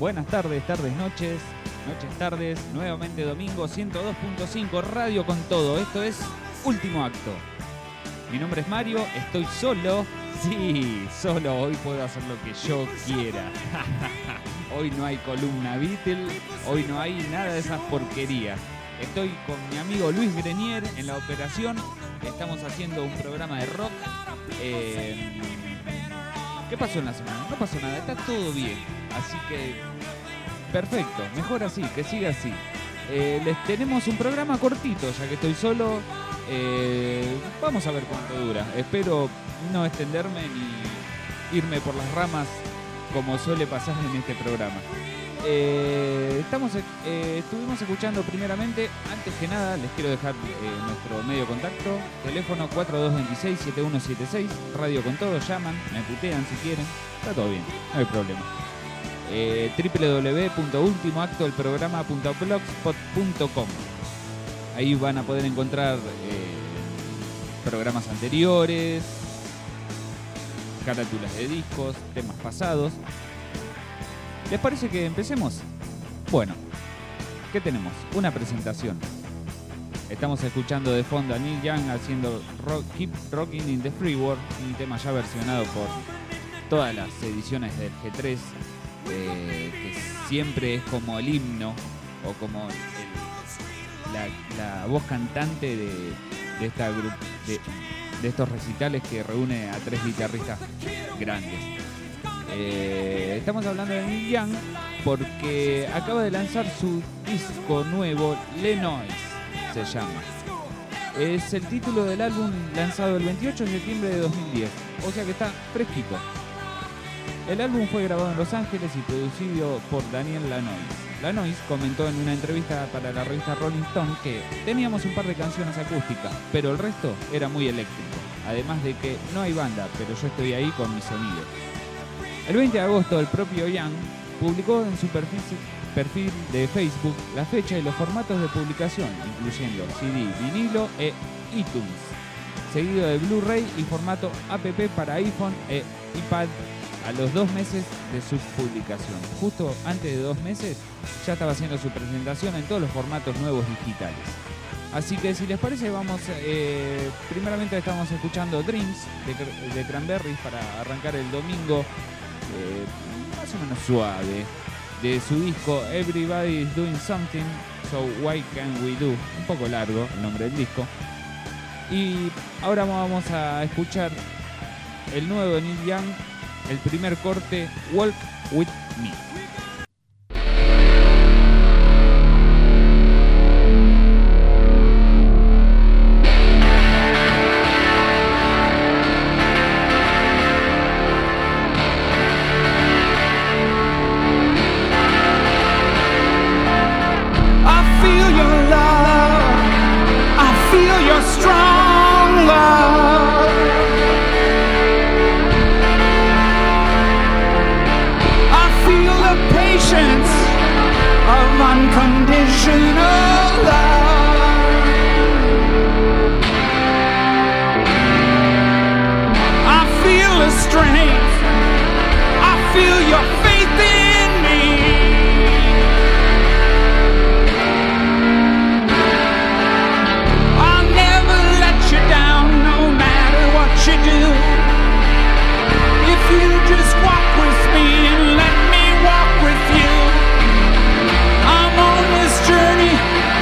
Buenas tardes, noches, tardes, nuevamente domingo 102.5, Radio con Todo. Esto es Último Acto. Mi nombre es Mario, estoy solo. Sí, solo, hoy puedo hacer lo que yo quiera. Hoy no hay columna Beatle, hoy no hay nada de esas porquerías. Estoy con mi amigo Luis Grenier en la operación. Estamos haciendo un programa de rock. ¿Qué pasó en la semana? No pasó nada, está todo bien. Así que, perfecto, mejor así, que siga así. Les tenemos un programa cortito, ya que estoy solo. Vamos a ver cuánto dura. Espero no extenderme ni irme por las ramas como suele pasar en este programa. Estuvimos escuchando primeramente, antes que nada les quiero dejar nuestro medio de contacto, teléfono 4226-7176, Radio con Todo, llaman, me putean si quieren, está todo bien, no hay problema. www.ultimoactoelprograma.blogspot.com. Ahí van a poder encontrar programas anteriores, carátulas de discos, temas pasados. ¿Les parece que empecemos? Bueno, ¿qué tenemos? Una presentación. Estamos escuchando de fondo a Neil Young haciendo Keep Rocking in the Free World, un tema ya versionado por todas las ediciones del G3, que siempre es como el himno o como la voz cantante de estos recitales que reúne a 3 guitarristas grandes. Estamos hablando de Neil Young porque acaba de lanzar su disco nuevo, Le Noise se llama. Es el título del álbum lanzado el 28 de septiembre de 2010, o sea que está fresquito. El álbum fue grabado en Los Ángeles y producido por Daniel Lanois. Lanois comentó en una entrevista para la revista Rolling Stone que teníamos un par de canciones acústicas, pero el resto era muy eléctrico. Además de que no hay banda, pero yo estoy ahí con mi sonido. El 20 de agosto el propio Young publicó en su perfil de Facebook la fecha y los formatos de publicación, incluyendo CD, vinilo e iTunes, seguido de Blu-ray y formato app para iPhone e iPad a los 2 meses de su publicación. Justo antes de 2 meses ya estaba haciendo su presentación en todos los formatos nuevos digitales. Así que si les parece vamos, primeramente estamos escuchando Dreams de Cranberries para arrancar el domingo. Más o menos suave, de su disco Everybody's Doing Something, So Why Can't We Do, un poco largo el nombre del disco. Y ahora vamos a escuchar el nuevo de Neil Young, el primer corte, Walk With Me. I'm on this journey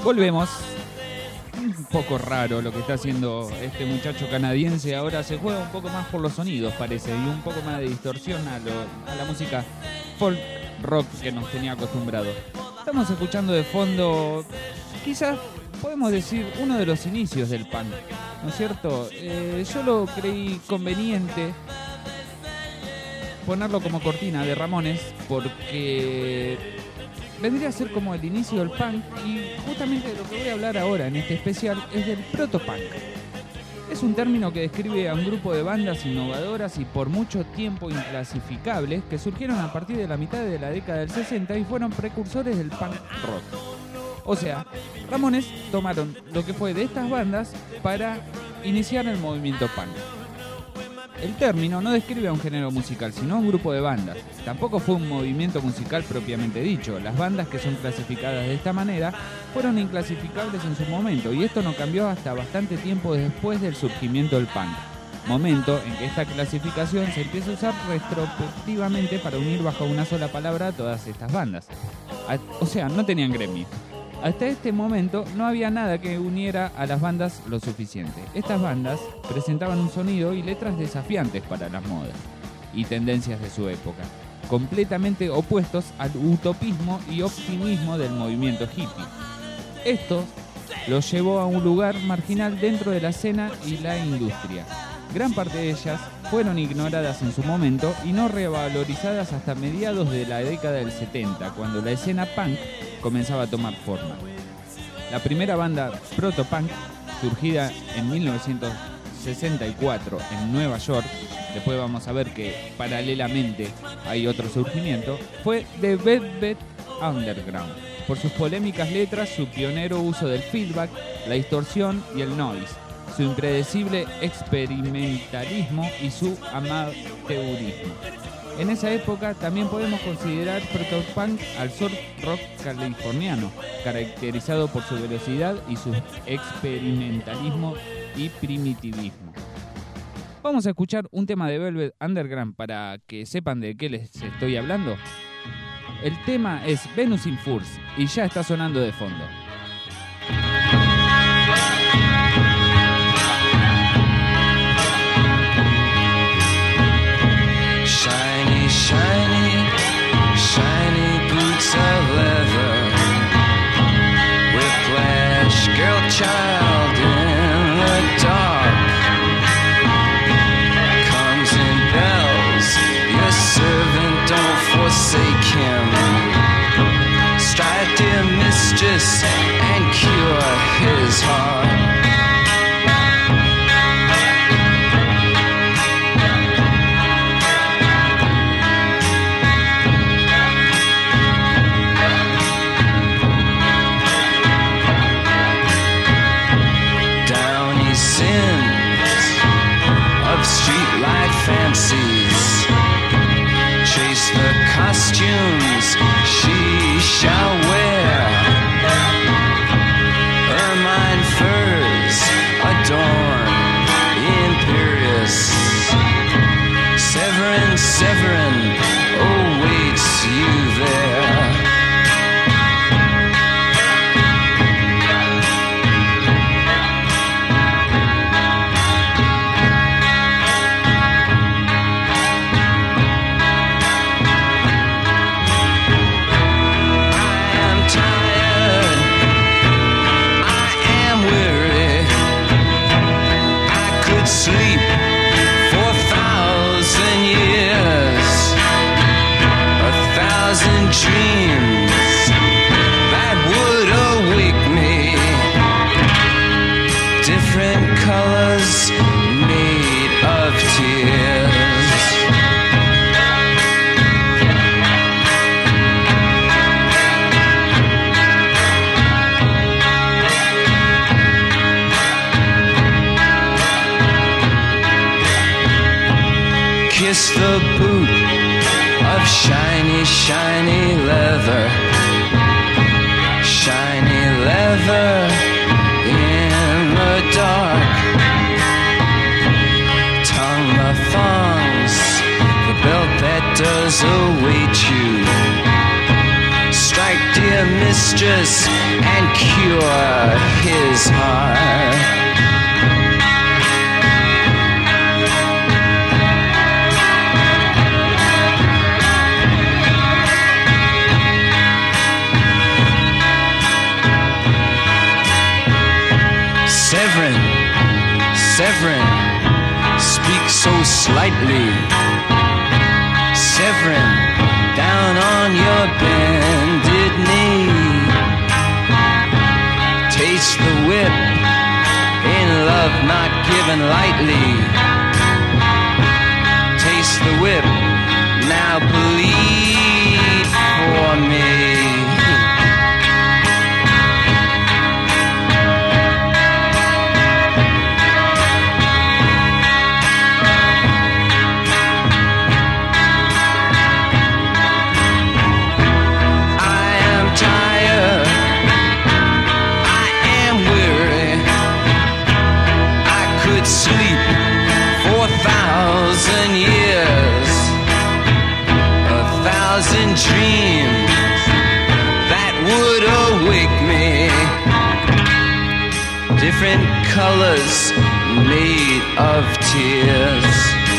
Volvemos. Un poco raro lo que está haciendo este muchacho canadiense. Ahora se juega un poco más por los sonidos, parece, y un poco más de distorsión a la música folk rock que nos tenía acostumbrados. Estamos escuchando de fondo, quizás podemos decir, uno de los inicios del punk, ¿no es cierto? Yo lo creí conveniente ponerlo como cortina de Ramones porque vendría a ser como el inicio del punk, y justamente de lo que voy a hablar ahora en este especial es del protopunk. Es un término que describe a un grupo de bandas innovadoras y por mucho tiempo inclasificables que surgieron a partir de la mitad de la década del 60 y fueron precursores del punk rock. O sea, Ramones tomaron lo que fue de estas bandas para iniciar el movimiento punk. El término no describe a un género musical, sino a un grupo de bandas. Tampoco fue un movimiento musical propiamente dicho. Las bandas que son clasificadas de esta manera fueron inclasificables en su momento, y esto no cambió hasta bastante tiempo después del surgimiento del punk. Momento en que esta clasificación se empieza a usar retrospectivamente para unir bajo una sola palabra a todas estas bandas. O sea, no tenían gremio. Hasta este momento no había nada que uniera a las bandas lo suficiente. Estas bandas presentaban un sonido y letras desafiantes para las modas y tendencias de su época, completamente opuestos al utopismo y optimismo del movimiento hippie. Esto los llevó a un lugar marginal dentro de la escena y la industria. Gran parte de ellas fueron ignoradas en su momento y no revalorizadas hasta mediados de la década del 70, cuando la escena punk comenzaba a tomar forma. La primera banda protopunk, surgida en 1964 en Nueva York, después vamos a ver que paralelamente hay otro surgimiento, fue The Velvet Underground. Por sus polémicas letras, su pionero uso del feedback, la distorsión y el noise, su impredecible experimentalismo y su amateurismo. En esa época también podemos considerar protopunk al surf rock californiano, caracterizado por su velocidad y su experimentalismo y primitivismo. Vamos a escuchar un tema de Velvet Underground para que sepan de qué les estoy hablando. El tema es Venus in Furs y ya está sonando de fondo. Shiny, shiny, shiny boots of leather. Whiplash, girl child in the dark. Comes in bells, your servant, don't forsake him. Strike, dear mistress, and cure his heart. Fancies, chase the costumes she shall wear. Ermine furs adorn imperious. Severin, Severin awaits you there. Sleep for 1,000 years, 1,000 dreams that would awake me. Different colors made of tears. Kiss the boot of shiny, shiny leather. Shiny leather in the dark. Tongue the thongs, the belt that does await you. Strike, dear mistress and cure his heart. Severin, speak so slightly. Severin, down on your bended knee. Taste the whip, in love not given lightly. Taste the whip, now bleed for me. Sleep for 1,000 years, 1,000 dreams that would awake me. Different colors made of tears.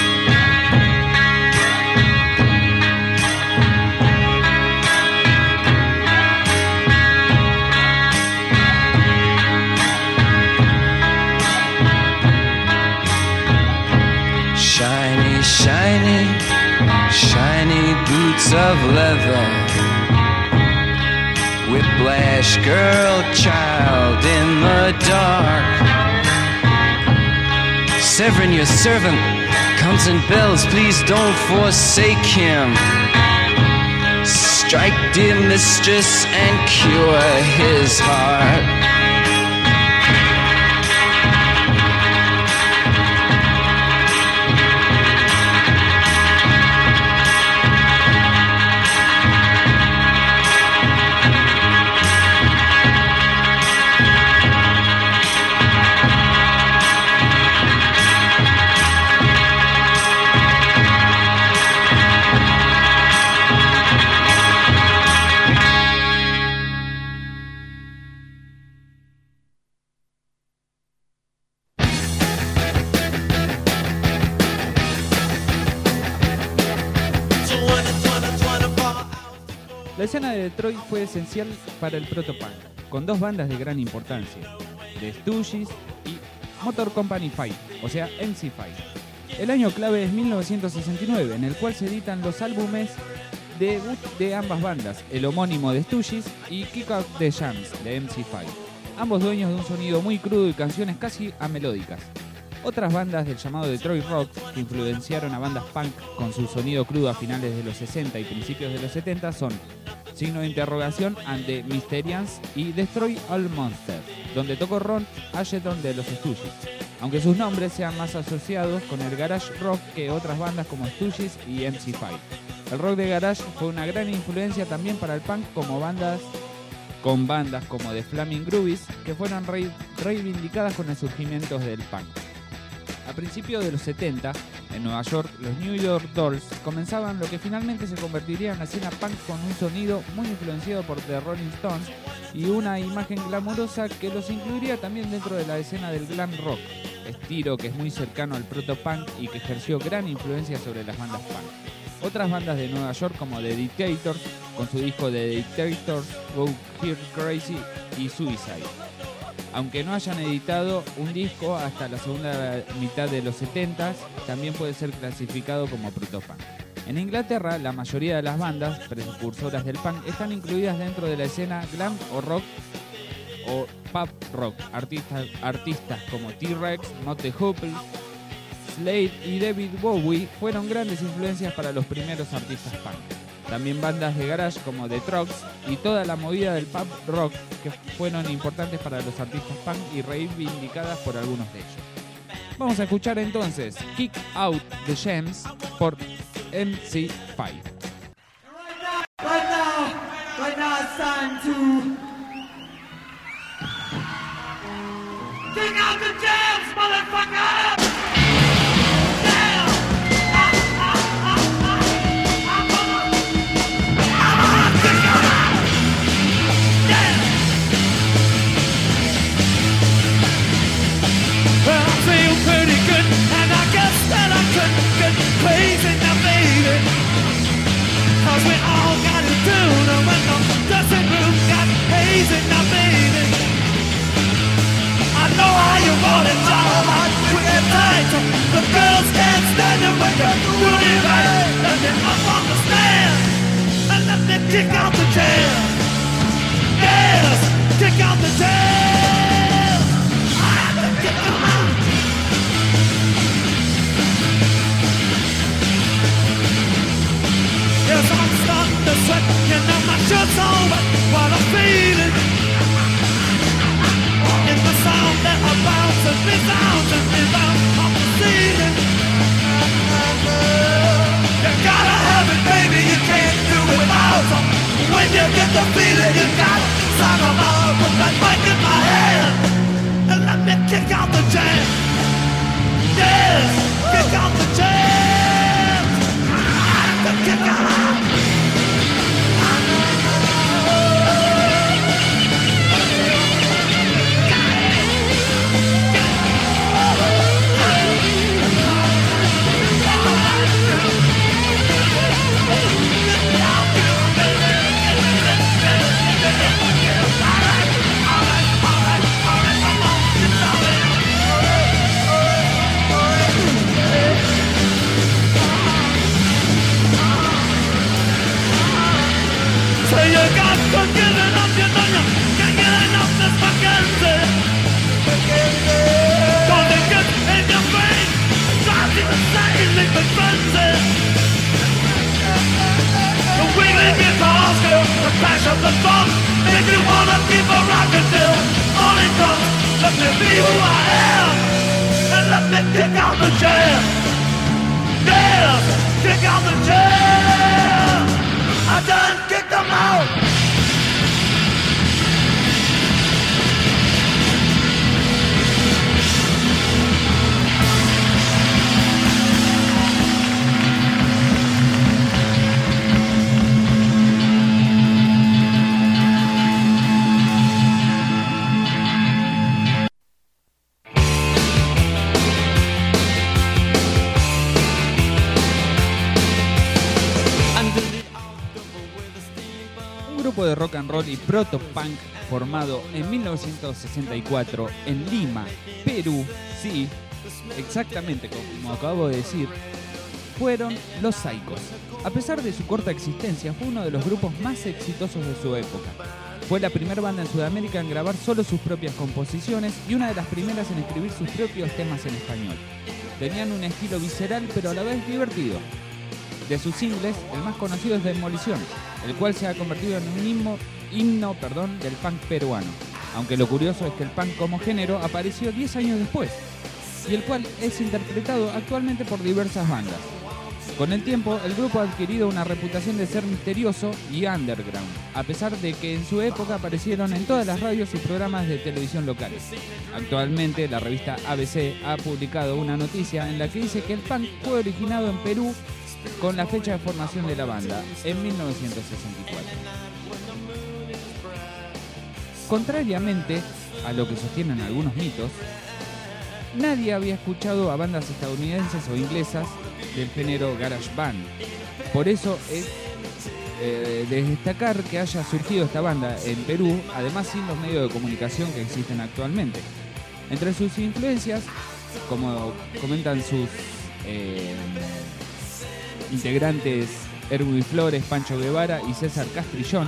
Shiny, shiny, shiny boots of leather. Whiplash girl, child in the dark. Severin, your servant, comes and bells. Please don't forsake him. Strike, dear mistress, and cure his heart. La escena de Detroit fue esencial para el protopunk, con dos bandas de gran importancia, The Stooges y Motor Company 5, o sea MC5. El año clave es 1969, en el cual se editan los álbumes debut de ambas bandas, el homónimo de Stooges y Kick Out the Jams de MC5, ambos dueños de un sonido muy crudo y canciones casi amelódicas. Otras bandas del llamado Detroit Rock que influenciaron a bandas punk con su sonido crudo a finales de los 60 y principios de los 70 son Signo de Interrogación and the Mysterians y Destroy All Monsters, donde tocó Ron Asheton de los Stooges, aunque sus nombres sean más asociados con el garage rock que otras bandas como Stooges y MC5. El rock de garage fue una gran influencia también para el punk con bandas como The Flaming Groovies, que fueron reivindicadas con el surgimiento del punk. A principios de los 70, en Nueva York, los New York Dolls comenzaban lo que finalmente se convertiría en una escena punk con un sonido muy influenciado por The Rolling Stones y una imagen glamurosa que los incluiría también dentro de la escena del glam rock, estilo que es muy cercano al proto-punk y que ejerció gran influencia sobre las bandas punk. Otras bandas de Nueva York como The Dictators, con su disco The Dictators, Go Here Crazy y Suicide. Aunque no hayan editado un disco hasta la segunda mitad de los 70s, también puede ser clasificado como protopunk. En Inglaterra, la mayoría de las bandas precursoras del punk están incluidas dentro de la escena glam o rock o pop rock. Artistas como T-Rex, Motley Crue, Slade y David Bowie fueron grandes influencias para los primeros artistas punk. También bandas de garage como The Trucks y toda la movida del pop rock que fueron importantes para los artistas punk y reivindicadas por algunos de ellos. Vamos a escuchar entonces Kick Out the Jams por MC5. Right now it's time to kick out the jams, motherfucker! kick out the jam. Yes, kick out the jam. I have to kick them out. Yes, I'm starting to sweat. You know my shirt's all wet. What I'm feeling in the sound that I bounce and resounds and rebounds off the ceiling. You gotta have it, baby. You can't do it without them. When you get the feeling, you gotta sound them out. Put that mic in my hand and let me kick out the jam. Yes, kick out the jam. I have to kick out. So you got to get it up, you know you can't get enough this fucking don't it get in your brain, drives you insane, leave it frenzy. The wiggling guitars feel the crash of the drum, make you wanna keep a rockin' till all it comes. Let me be who I am, and let me kick out the jam. Yeah, kick out the jam. I done kicked them out. Grupo de rock and roll y proto-punk formado en 1964 en Lima, Perú, sí, exactamente como acabo de decir, fueron Los Saicos. A pesar de su corta existencia, fue uno de los grupos más exitosos de su época. Fue la primera banda en Sudamérica en grabar solo sus propias composiciones y una de las primeras en escribir sus propios temas en español. Tenían un estilo visceral pero a la vez divertido. De sus singles, el más conocido es Demolición, el cual se ha convertido en un himno del punk peruano, aunque lo curioso es que el punk como género apareció 10 años después, y el cual es interpretado actualmente por diversas bandas. Con el tiempo, el grupo ha adquirido una reputación de ser misterioso y underground, a pesar de que en su época aparecieron en todas las radios y programas de televisión locales. Actualmente, la revista ABC ha publicado una noticia en la que dice que el punk fue originado en Perú con la fecha de formación de la banda, en 1964. Contrariamente a lo que sostienen algunos mitos, nadie había escuchado a bandas estadounidenses o inglesas del género garage band. Por eso es de destacar que haya surgido esta banda en Perú, además sin los medios de comunicación que existen actualmente. Entre sus influencias, como comentan sus integrantes Erwin Flores, Pancho Guevara y César Castrillón,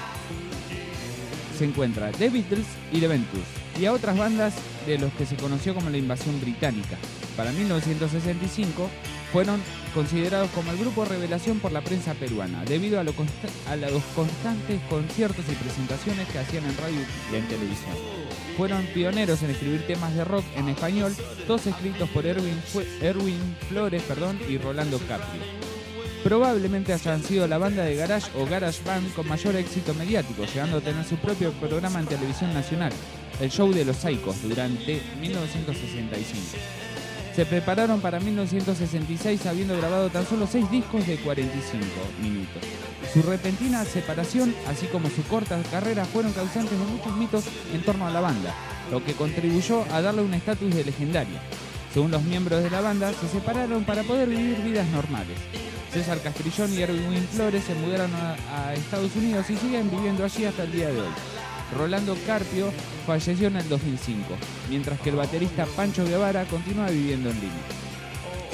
se encuentra The Beatles y The Ventures, y a otras bandas de los que se conoció como la invasión británica. Para 1965 fueron considerados como el grupo revelación por la prensa peruana, debido a los constantes conciertos y presentaciones que hacían en radio y en televisión. Fueron pioneros en escribir temas de rock en español, todos escritos por Erwin Flores y Rolando Caprio. Probablemente hayan sido la banda de garage o garage band con mayor éxito mediático, llegando a tener su propio programa en televisión nacional, el Show de los Saicos, durante 1965. Se prepararon para 1966 habiendo grabado tan solo 6 discos de 45 minutos. Su repentina separación, así como su corta carrera, fueron causantes de muchos mitos en torno a la banda, lo que contribuyó a darle un estatus de legendaria. Según los miembros de la banda, se separaron para poder vivir vidas normales. César Castrillón y Erwin Flores se mudaron a Estados Unidos y siguen viviendo allí hasta el día de hoy. Rolando Carpio falleció en el 2005, mientras que el baterista Pancho Guevara continúa viviendo en Lima.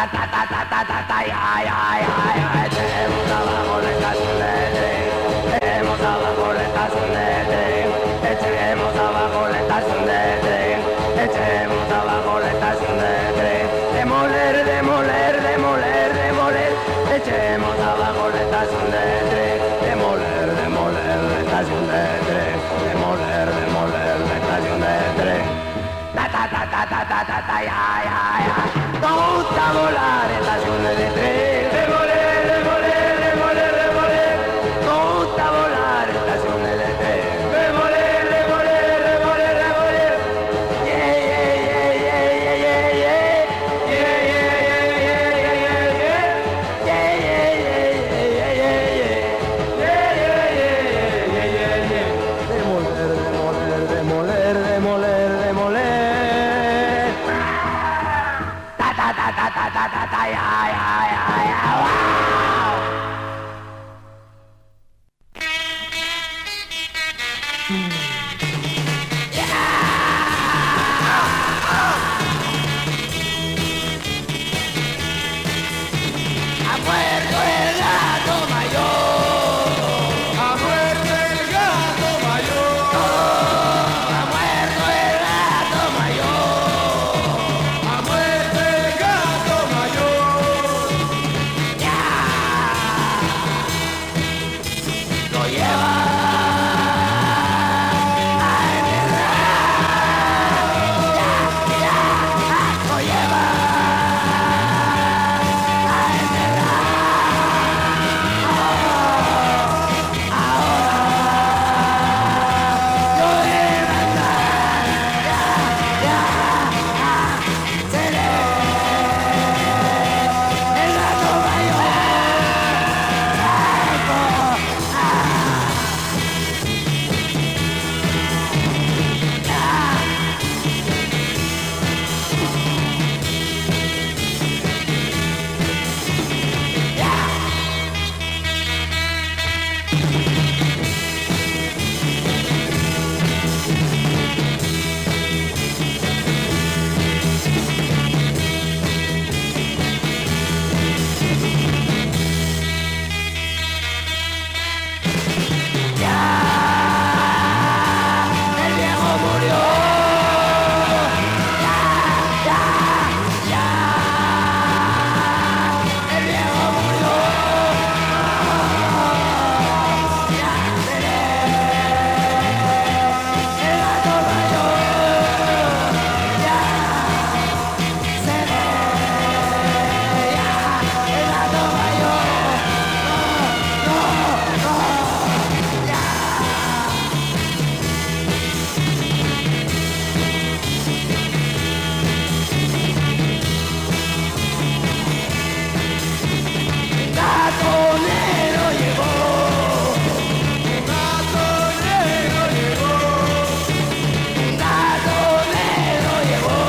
Echemos abajo la estación del tren. Echemos abajo la estación del tren. Echemos abajo la estación del tren. Echemos abajo la estación del tren. Demoler, demoler, demoler, demoler. Echemos abajo la estación del tren. Demoler, demoler la estación del tren. Demoler, demoler la estación del tren. Ta ta ta ta ta ta ta ta ya ya ya. Nos gusta volar estaciones de tren. Demoler, demoler, demoler, demoler. Nos gusta volar estaciones de tren. Demoler, demoler, demoler, demoler. Yeah yeah yeah yeah yeah yeah yeah. Yeah yeah yeah yeah yeah yeah yeah. Yeah yeah yeah yeah yeah yeah yeah. Yeah yeah yeah yeah yeah yeah. Demoler, demoler, demoler, demoler, demoler. Ta ta ta ta ta ta ta ta ya ya ya ya. Wow. Ha muerto el gato mayor. Ha muerto el gato mayor. Ha muerto el gato mayor. Ha muerto el gato mayor. Ya. Lo lleva a enterrar. Ya, ya. Lo lleva a enterrar. Yo he mandado. Ya, ya. Seré el gato mayor. El viejo murió. Ya, ya, ya. El viejo murió. Ya seré el gato mayor. Ya seré ya el gato mayor. No, no, no. Ya. Gato negro llegó. Gato negro llegó. Gato negro llegó.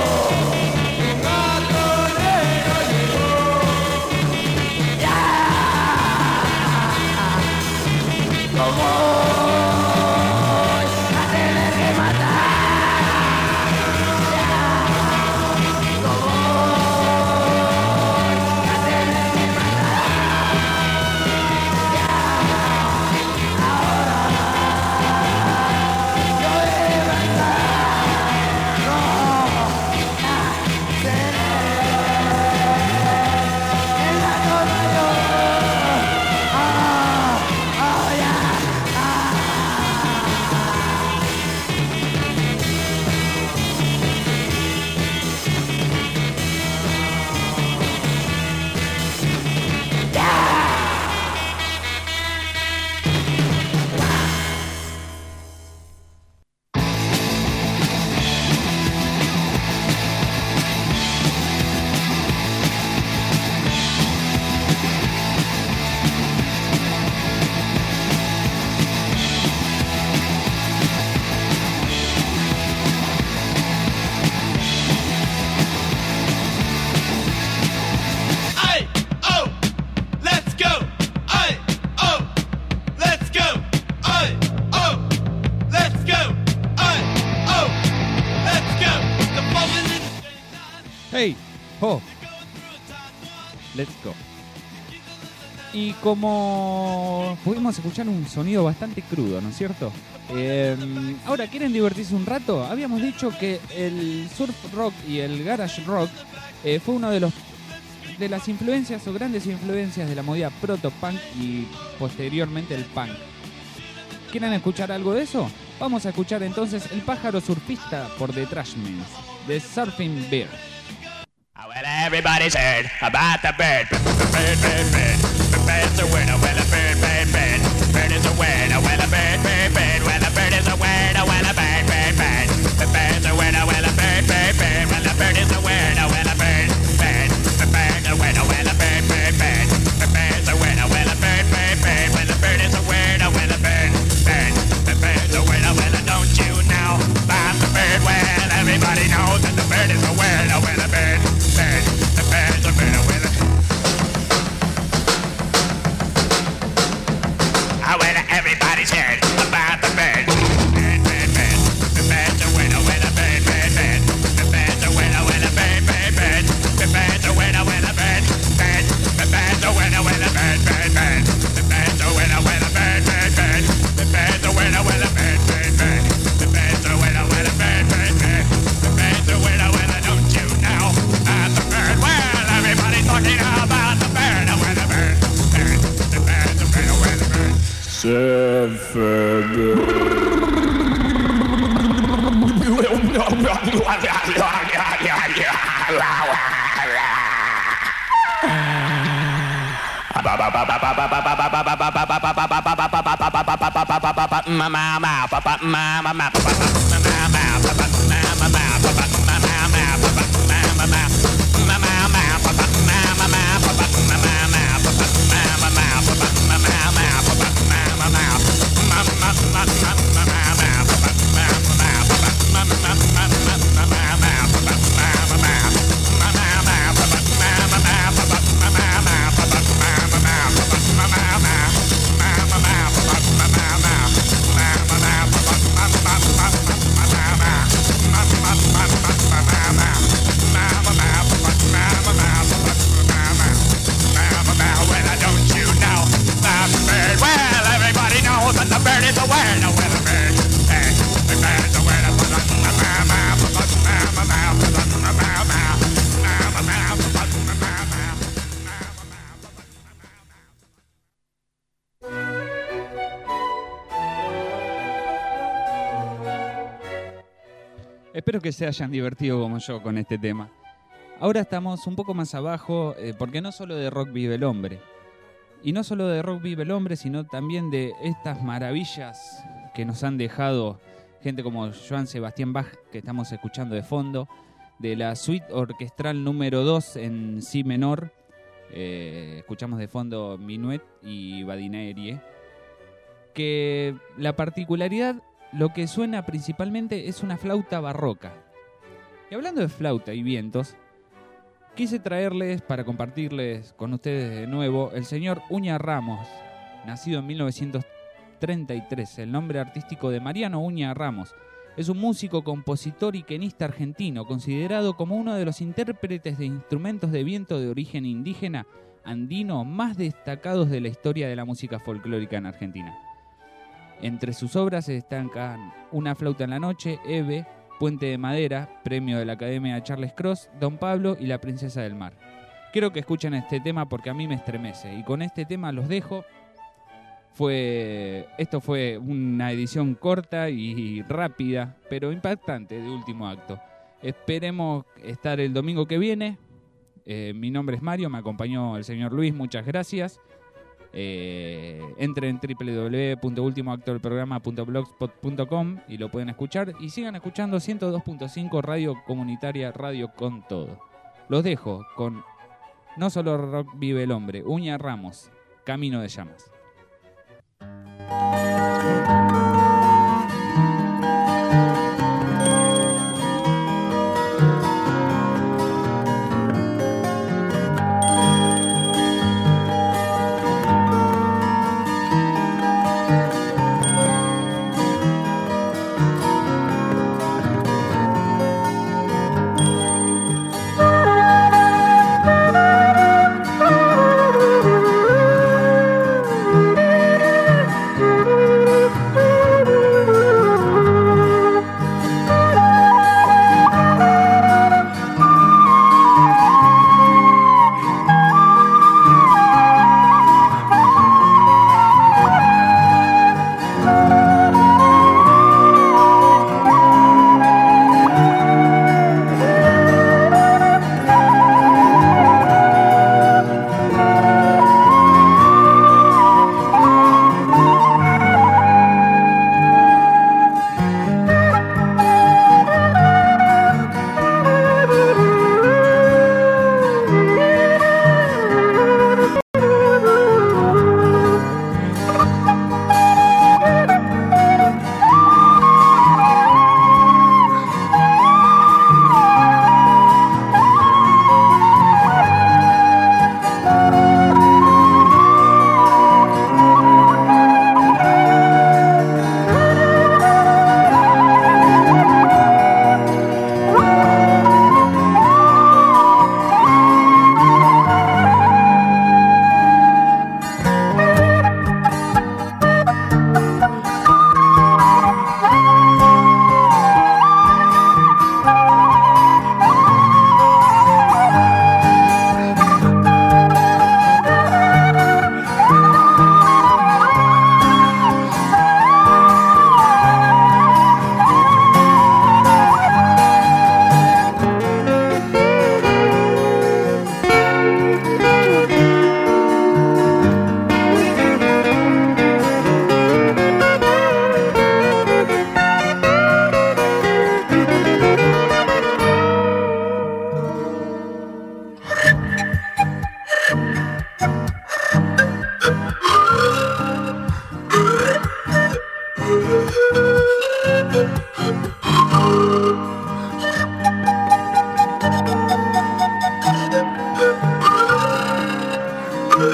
Gato negro llegó. Ya. Lo voy a tener que matar. Ya. Lo voy a tener que matar. Ya. Ahora yo he mandado. No. Ya. Seré el gato mayor. Ya. Ay, oh, let's go. Ay, oh, let's go. Ay, oh, let's go. Ay, oh, let's go. The falling in Hey, oh, Let's Go. Y como pudimos escuchar un sonido bastante crudo, ¿no es cierto? Ahora, ¿quieren divertirse un rato? Habíamos dicho que el surf rock y el garage rock fue uno de las influencias o grandes influencias de la movida proto-punk y posteriormente el punk. ¿Quieren escuchar algo de eso? Vamos a escuchar entonces El pájaro surfista por The Trashmans, de Surfing Bear. Well, everybody's heard about the bird. Bird, bird, bird. The bird's a winner. Well, a bird, bird, bird. Bird is a winner. Well, a bird, bird, bird. Well, a bird is a winner. Well, a bird, bird, bird. The bird's a winner. Well, a bird, bird, bird. Well, a bird is a winner. Well, a bird, bird. The bird's a winner. Well, a bird, bird, bird. The bird's a winner. Well, a bird, bird, bird. Well, a bird is a winner. Well, a bird, bird. The bird's a winner. Well, don't you know about the bird? Well, everybody knows that the bird is a winner. Well, a bird. The bird's a winner with it. Well, everybody's heard about the bird. Bird, bird, bird. The bird's a winner with a bird, bird, bird. The bird's a winner with a bird, bird, bird. The bird's a winner with a bird, bird. The bird's a winner with a bird, bird, bird. The bird's a winner with a bird, bird, bird. The bird's a winner with a bird, bird, bird. The bird's a winner with a bird, bird, bird. The bird's a winner with a, don't you know, the bird. Well, everybody's talking about the bird, with the bird, bird. The bird's a winner with a bird. Espero que se hayan divertido como yo con este tema. Ahora estamos un poco más abajo, porque no solo de rock vive el hombre. Y no solo de rock vive el hombre, sino también de estas maravillas que nos han dejado gente como Johann Sebastian Bach, que estamos escuchando de fondo, de la suite orquestral número 2 en si menor. Escuchamos de fondo Minuet y Badinerie. Que la particularidad, lo que suena principalmente es una flauta barroca. Y hablando de flauta y vientos, quise traerles para compartirles con ustedes de nuevo el señor Uña Ramos, nacido en 1933, el nombre artístico de Mariano Uña Ramos. Es un músico, compositor y quenista argentino, considerado como uno de los intérpretes de instrumentos de viento de origen indígena andino más destacados de la historia de la música folclórica en Argentina. Entre sus obras se destacan Una flauta en la noche, Eve, Puente de Madera, premio de la Academia Charles Cross, Don Pablo y La Princesa del Mar. Quiero que escuchen este tema porque a mí me estremece y con este tema los dejo. Esto fue una edición corta y rápida, pero impactante de Último Acto. Esperemos estar el domingo que viene. Mi nombre es Mario, me acompañó el señor Luis, muchas gracias. Entren en www.ultimoactodelprograma.blogspot.com y lo pueden escuchar y sigan escuchando 102.5 Radio Comunitaria, Radio con Todo. Los dejo con No Solo Rock Vive el Hombre, Uña Ramos, Camino de Llamas.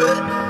good.